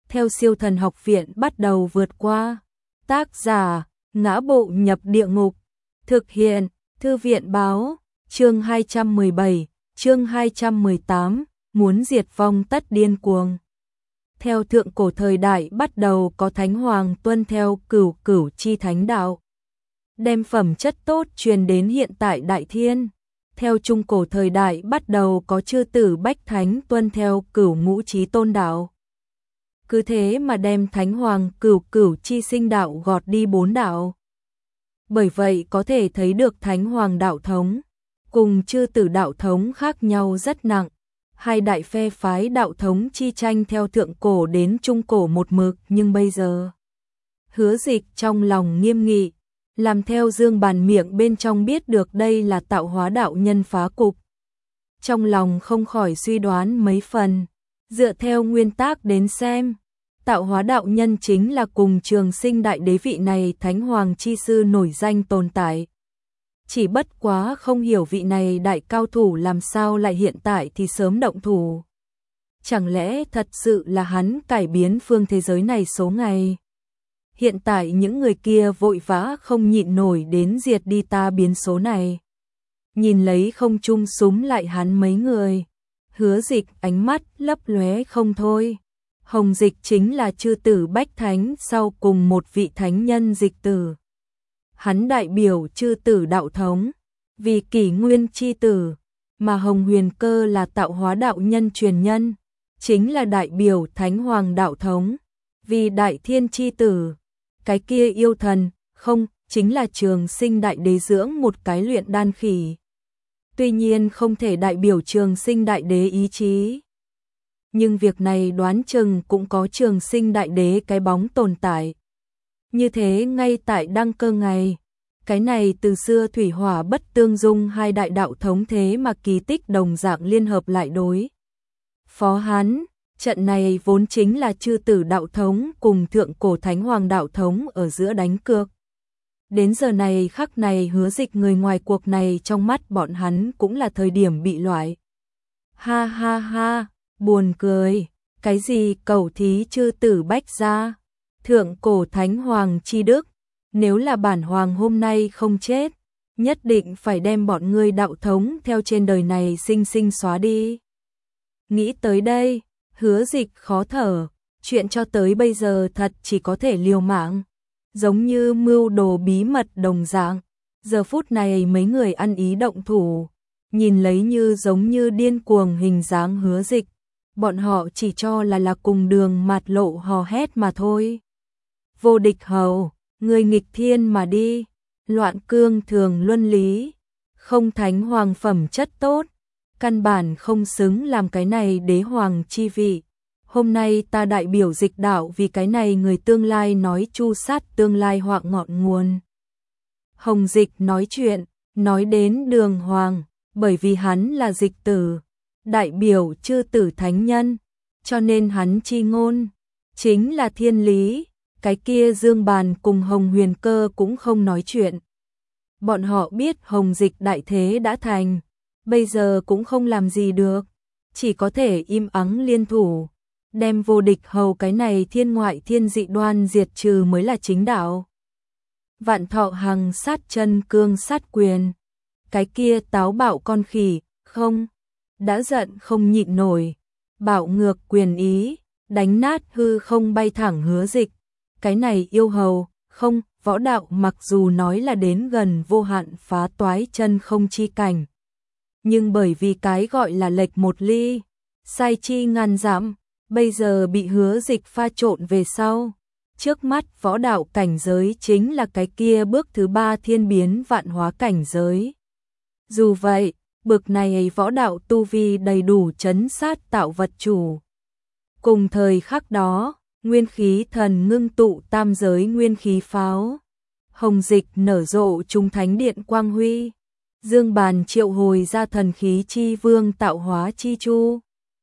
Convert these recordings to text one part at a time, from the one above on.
theo Siêu Thần Học Viện bắt đầu vượt qua. Tác giả: Ngã Bộ Nhập Địa Ngục. Thực hiện: Thư viện báo. Chương 217, chương 218, muốn diệt vong tất điên cuồng. Theo thượng cổ thời đại bắt đầu có Thánh Hoàng tuân theo Cửu Cửu chi thánh đạo, đem phẩm chất tốt truyền đến hiện tại Đại Thiên. Theo trung cổ thời đại bắt đầu có chư tử Bách Thánh tuân theo Cửu Ngũ Chí Tôn đạo. Cứ thế mà đem Thánh Hoàng Cửu Cửu chi sinh đạo gọt đi 4 đạo. Bởi vậy có thể thấy được Thánh Hoàng đạo thống cùng chư tử đạo thống khác nhau rất nặng. Hai đại phe phái đạo thống chi tranh theo thượng cổ đến trung cổ một mực, nhưng bây giờ Hứa Dịch trong lòng nghiêm nghị, làm theo Dương Bàn miệng bên trong biết được đây là tạo hóa đạo nhân phá cục. Trong lòng không khỏi suy đoán mấy phần, dựa theo nguyên tắc đến xem, tạo hóa đạo nhân chính là cùng Trường Sinh Đại Đế vị này Thánh Hoàng chi sư nổi danh tồn tại. Chỉ bất quá không hiểu vị này đại cao thủ làm sao lại hiện tại thì sớm động thủ. Chẳng lẽ thật sự là hắn cải biến phương thế giới này số ngày? Hiện tại những người kia vội vã không nhịn nổi đến diệt đi ta biến số này. Nhìn lấy không trung súng lại hắn mấy người, Hứa Dịch ánh mắt lấp lóe không thôi. Hồng Dịch chính là chư tử Bách Thánh sau cùng một vị thánh nhân Dịch tử. Hắn đại biểu chư tử đạo thống, vì kỷ nguyên chi tử, mà Hồng Huyền Cơ là tạo hóa đạo nhân truyền nhân, chính là đại biểu Thánh Hoàng đạo thống, vì đại thiên chi tử. Cái kia yêu thần, không, chính là Trường Sinh Đại Đế dưỡng một cái luyện đan khỉ. Tuy nhiên không thể đại biểu Trường Sinh Đại Đế ý chí. Nhưng việc này đoán chừng cũng có Trường Sinh Đại Đế cái bóng tồn tại. Như thế ngay tại đăng cơ ngày, cái này từ xưa thủy hỏa bất tương dung hai đại đạo thống thế mà kỳ tích đồng dạng liên hợp lại đối phó hắn. Trận này vốn chính là chư tử đạo thống cùng thượng cổ Thánh Hoàng đạo thống ở giữa đánh cược. Đến giờ này khắc này Hứa Dịch người ngoài cuộc này trong mắt bọn hắn cũng là thời điểm bị loại. Ha ha ha, buồn cười, cái gì cầu thí chư tử Bách gia, thượng cổ Thánh Hoàng chi đức, nếu là bản hoàng hôm nay không chết, nhất định phải đem bọn ngươi đạo thống theo trên đời này sinh sinh xóa đi. Nghĩ tới đây, Hứa Dịch khó thở, chuyện cho tới bây giờ thật chỉ có thể liều mạng, giống như mưu đồ bí mật đồng dạng. Giờ phút này mấy người ăn ý động thủ, nhìn lấy như giống như điên cuồng hình dáng Hứa Dịch, bọn họ chỉ cho là cùng đường mạt lộ hò hét mà thôi. Vô địch hầu, người nghịch thiên mà đi, loạn cương thường luân lý, không Thánh Hoàng phẩm chất tốt, căn bản không xứng làm cái này đế hoàng chi vị. Hôm nay ta đại biểu Dịch đạo vì cái này người tương lai nói chu sát tương lai họa ngọn nguồn. Hồng Dịch nói chuyện, nói đến đường hoàng, bởi vì hắn là Dịch tử, đại biểu chư tử thánh nhân, cho nên hắn chi ngôn chính là thiên lý. Cái kia Dương Bàn cùng Hồng Huyền Cơ cũng không nói chuyện. Bọn họ biết Hồng Dịch đại thế đã thành, bây giờ cũng không làm gì được, chỉ có thể im ắng liên thủ, đem vô địch hầu cái này thiên ngoại thiên dị đoan diệt trừ mới là chính đạo. Vạn Thọ Hằng sát chân cương sát quyền, cái kia táo bạo con khỉ, không, đã giận không nhịn nổi, bạo ngược quyền ý, đánh nát hư không bay thẳng Hứa Dịch. Cái này yêu hầu, không, võ đạo mặc dù nói là đến gần vô hạn phá toái chân không chi cảnh. Nhưng bởi vì cái gọi là lệch một ly, sai chi ngàn dặm, bây giờ bị Hứa Dịch pha trộn về sau. Trước mắt võ đạo cảnh giới chính là cái kia bước thứ 3 thiên biến vạn hóa cảnh giới. Dù vậy, bực này võ đạo tu vi đầy đủ trấn sát tạo vật chủ. Cùng thời khắc đó, nguyên khí thần ngưng tụ tam giới nguyên khí pháo. Hồng Dịch nở rộ trung thánh điện quang huy. Dương Bàn triệu hồi ra thần khí chi vương tạo hóa chi chu.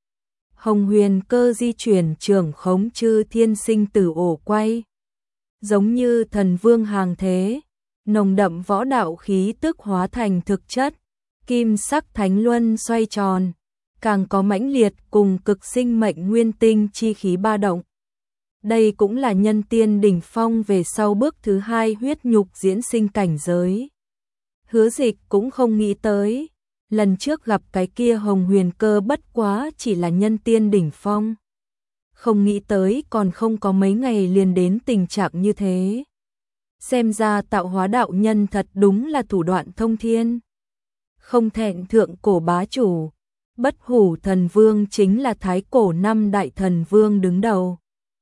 Hồng Huyền Cơ di chuyển trưởng khống chư thiên sinh tử ổ quay. Giống như thần vương hàng thế, nồng đậm võ đạo khí tức hóa thành thực chất, kim sắc thánh luân xoay tròn, càng có mãnh liệt cùng cực sinh mệnh nguyên tinh chi khí ba động. Đây cũng là nhân tiên đỉnh phong về sau bước thứ 2 huyết nhục diễn sinh cảnh giới. Hứa Dịch cũng không nghĩ tới, lần trước gặp cái kia Hồng Huyền Cơ bất quá chỉ là nhân tiên đỉnh phong. Không nghĩ tới còn không có mấy ngày liền đến tình trạng như thế. Xem ra tạo hóa đạo nhân thật đúng là thủ đoạn thông thiên. Không thẹn thượng cổ bá chủ, Bất Hủ Thần Vương chính là thái cổ 5 đại thần vương đứng đầu.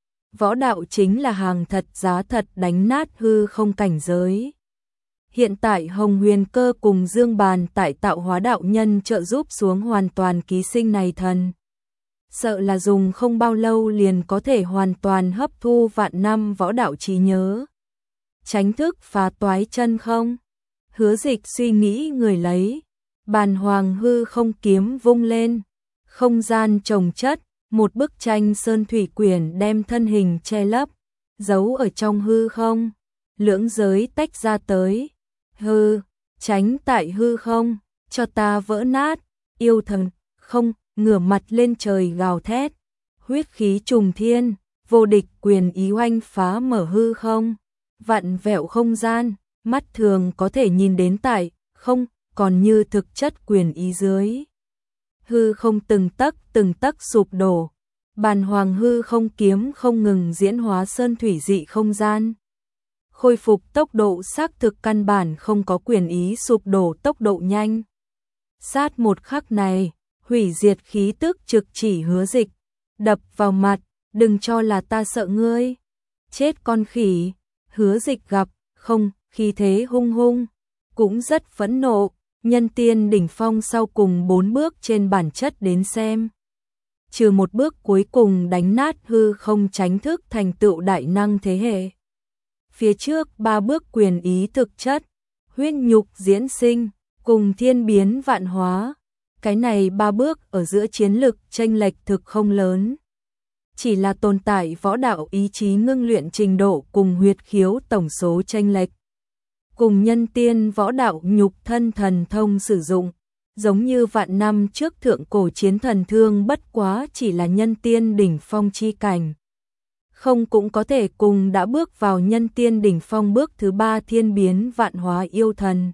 Võ đạo chính là hàng thật giá thật đánh nát hư không cảnh giới. Hiện tại Hồng Huyền Cơ cùng Dương Bàn tại tạo hóa đạo nhân trợ giúp xuống hoàn toàn ký sinh này thần. Sợ là dùng không bao lâu liền có thể hoàn toàn hấp thu vạn năm võ đạo trí nhớ. Tránh thức phá toái chân không? Hứa Dịch suy nghĩ người lấy. Bàn hoàng hư không kiếm vung lên. Không gian chồng chất, một bức tranh sơn thủy quyển đem thân hình che lấp, giấu ở trong hư không. Lưỡng giới tách ra tới. Hư, tránh tại hư không, cho ta vỡ nát. Yêu thần, không, ngửa mặt lên trời gào thét. Huyết khí trùng thiên, vô địch quyền ý oanh phá mở hư không. Vặn vẹo không gian, mắt thường có thể nhìn đến tại, không, còn như thực chất quyền ý dưới. Hư không từng tấc sụp đổ. Bàn hoàng hư không kiếm không ngừng diễn hóa sơn thủy dị không gian. Khôi phục tốc độ xác thực căn bản không có quyền ý sụp đổ tốc độ nhanh. Sát một khắc này, hủy diệt khí tức trực chỉ Hứa Dịch, đập vào mặt, đừng cho là ta sợ ngươi. Chết con khỉ. Hứa Dịch gặp, không, khí thế hung hung, cũng rất phẫn nộ. Nhân tiên đỉnh phong sau cùng 4 bước trên bản chất đến xem. Trừ một bước cuối cùng đánh nát hư không tránh thức thành tựu đại năng thế hệ. Phía trước 3 bước quyền ý thực chất, huyết nhục diễn sinh, cùng thiên biến vạn hóa. Cái này 3 bước ở giữa chiến lực chênh lệch thực không lớn. Chỉ là tồn tại võ đạo ý chí ngưng luyện trình độ cùng huyết khiếu tổng số chênh lệch. Cùng nhân tiên võ đạo nhục thân thần thông sử dụng, giống như vạn năm trước thượng cổ chiến thần thương bất quá chỉ là nhân tiên đỉnh phong chi cảnh. Không cũng có thể cùng đã bước vào nhân tiên đỉnh phong bước thứ 3 thiên biến vạn hóa yêu thần.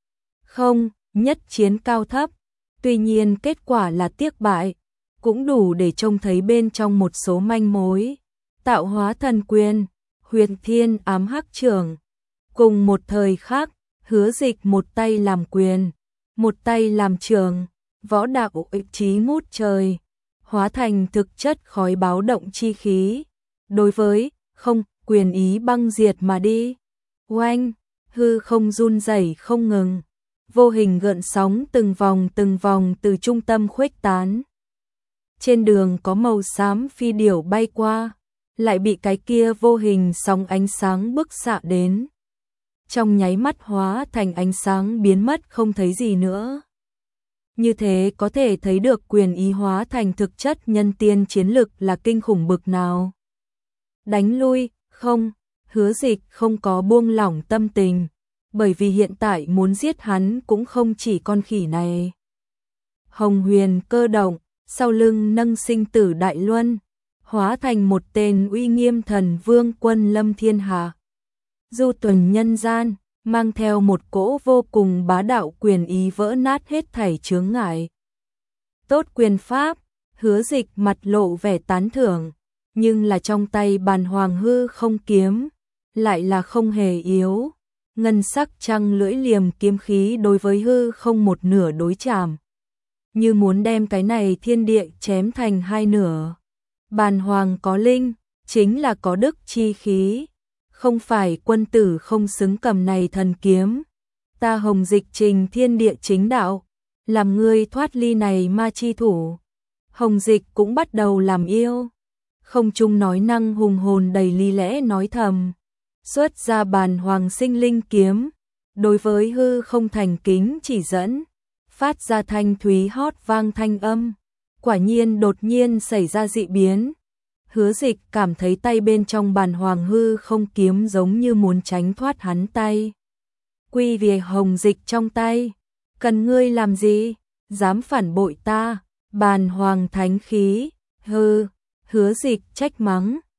Không, nhất chiến cao thấp, tuy nhiên kết quả là tiếc bại, cũng đủ để trông thấy bên trong một số manh mối. Tạo hóa thần quyền, huyền thiên ám hắc trưởng. Cùng một thời khác, Hứa Dịch một tay làm quyền, một tay làm trường, võ đạo ích trí ngút trời, hóa thành thực chất khói báo động chi khí. Đối với, không, quyền ý băng diệt mà đi. Oanh, hư không run rẩy không ngừng, vô hình gợn sóng từng vòng từ trung tâm khuếch tán. Trên đường có màu xám phi điểu bay qua, lại bị cái kia vô hình sóng ánh sáng bức xạ đến. Trong nháy mắt hóa thành ánh sáng biến mất không thấy gì nữa. Như thế có thể thấy được quyền ý hóa thành thực chất nhân tiên chiến lực là kinh khủng bực nào. Đánh lui, không, Hứa Dịch không có buông lỏng tâm tình, bởi vì hiện tại muốn giết hắn cũng không chỉ con khỉ này. Hồng Huyền Cơ động, sau lưng nâng sinh tử đại luân, hóa thành một tên uy nghiêm thần vương quân lâm thiên hạ. Du tuần nhân gian, mang theo một cỗ vô cùng bá đạo quyền ý vỡ nát hết thảy chướng ngại. Tốt quyền pháp, Hứa Dịch mặt lộ vẻ tán thưởng, nhưng là trong tay bàn hoàng hư không kiếm, lại là không hề yếu. Ngân sắc trăng lưỡi liềm kiếm khí đối với hư không một nửa đối chạm, như muốn đem cái này thiên địa chém thành hai nửa. Bàn hoàng có linh, chính là có đức chi khí. Không phải quân tử không xứng cầm này thần kiếm. Ta Hồng Dịch trình thiên địa chính đạo, làm ngươi thoát ly này ma chi thủ. Hồng Dịch cũng bắt đầu làm yêu. Không trung nói năng hùng hồn đầy lý lẽ nói thầm. Xuất ra bàn hoàng sinh linh kiếm. Đối với hư không thành kính chỉ dẫn. Phát ra thanh thúy hót vang thanh âm. Quả nhiên đột nhiên xảy ra dị biến. Hứa Dịch cảm thấy tay bên trong bàn hoàng hư không kiếm giống như muốn tránh thoát hắn tay. Quy về Hồng Dịch trong tay. Cần ngươi làm gì? Dám phản bội ta? Bàn hoàng thánh khí. Hứa Dịch trách mắng.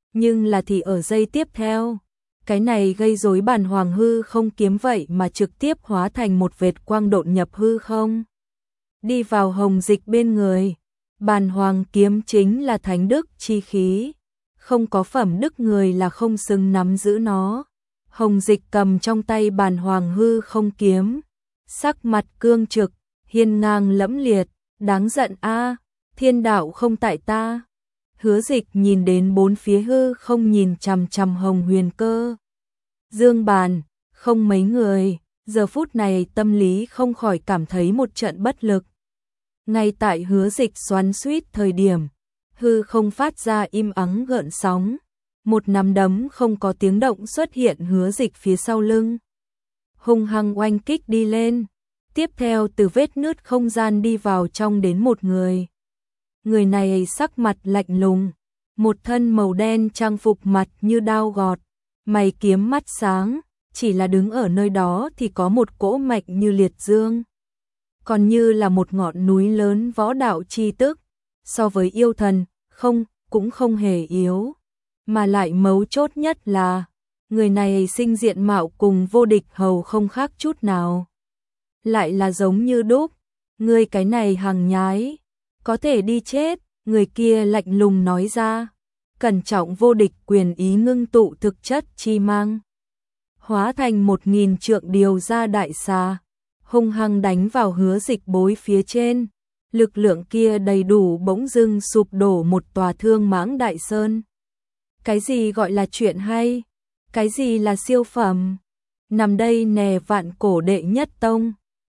nhưng là thì ở giây tiếp theo, cái này gây rối Bàn Hoàng hư không kiếm vậy mà trực tiếp hóa thành một vệt quang độn nhập hư không. Đi vào Hồng Dịch bên người, Bàn Hoàng kiếm chính là thánh đức chi khí, không có phẩm đức người là không xứng nắm giữ nó. Hồng Dịch cầm trong tay Bàn Hoàng hư không kiếm, sắc mặt cương trực, hiên ngang lẫm liệt, đáng giận a, thiên đạo không tại ta. Hứa Dịch nhìn đến bốn phía hư không nhìn chằm chằm Hồng Huyền Cơ, Dương Bàn, không mấy người, giờ phút này tâm lý không khỏi cảm thấy một trận bất lực. Ngay tại Hứa Dịch xoắn xuýt thời điểm, hư không phát ra im ắng gợn sóng, một nắm đấm không có tiếng động xuất hiện Hứa Dịch phía sau lưng, hung hăng oanh kích đi lên. Tiếp theo từ vết nứt không gian đi vào trong đến một người. Người này sắc mặt lạnh lùng, một thân màu đen trang phục mặt như đao gọt, mày kiếm mắt sáng, chỉ là đứng ở nơi đó thì có một cỗ mạch như liệt dương, còn như là một ngọn núi lớn võ đạo chi tức, so với yêu thần, cũng không hề yếu, mà lại mấu chốt nhất là, người này sinh diện mạo cùng Vô Địch Hầu không khác chút nào. Lại là giống như đúc, người cái này hàng nhái, có thể đi chết, người kia lạnh lùng nói ra, cẩn trọng vô địch quyền ý ngưng tụ thực chất chi mang. Hóa thành 1000 trượng điều ra đại xà, hung hăng đánh vào Hứa Dịch bối phía trên, lực lượng kia đầy đủ bỗng dưng sụp đổ một tòa Thương Mãng Đại Sơn. Cái gì gọi là chuyện hay? Cái gì là siêu phẩm? Nằm đây nè Vạn Cổ đệ nhất tông.